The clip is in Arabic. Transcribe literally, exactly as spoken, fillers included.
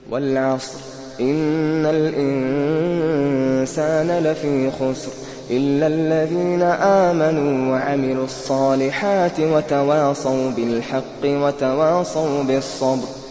وَالْعَصْرِ إِنَّ الْإِنسَانَ لَفِي خُسْرٍ إِلَّا الَّذِينَ آمَنُوا وَعَمِلُوا الصَّالِحَاتِ وَتَوَاصَوْا بِالْحَقِّ وَتَوَاصَوْا بِالصَّبْرِ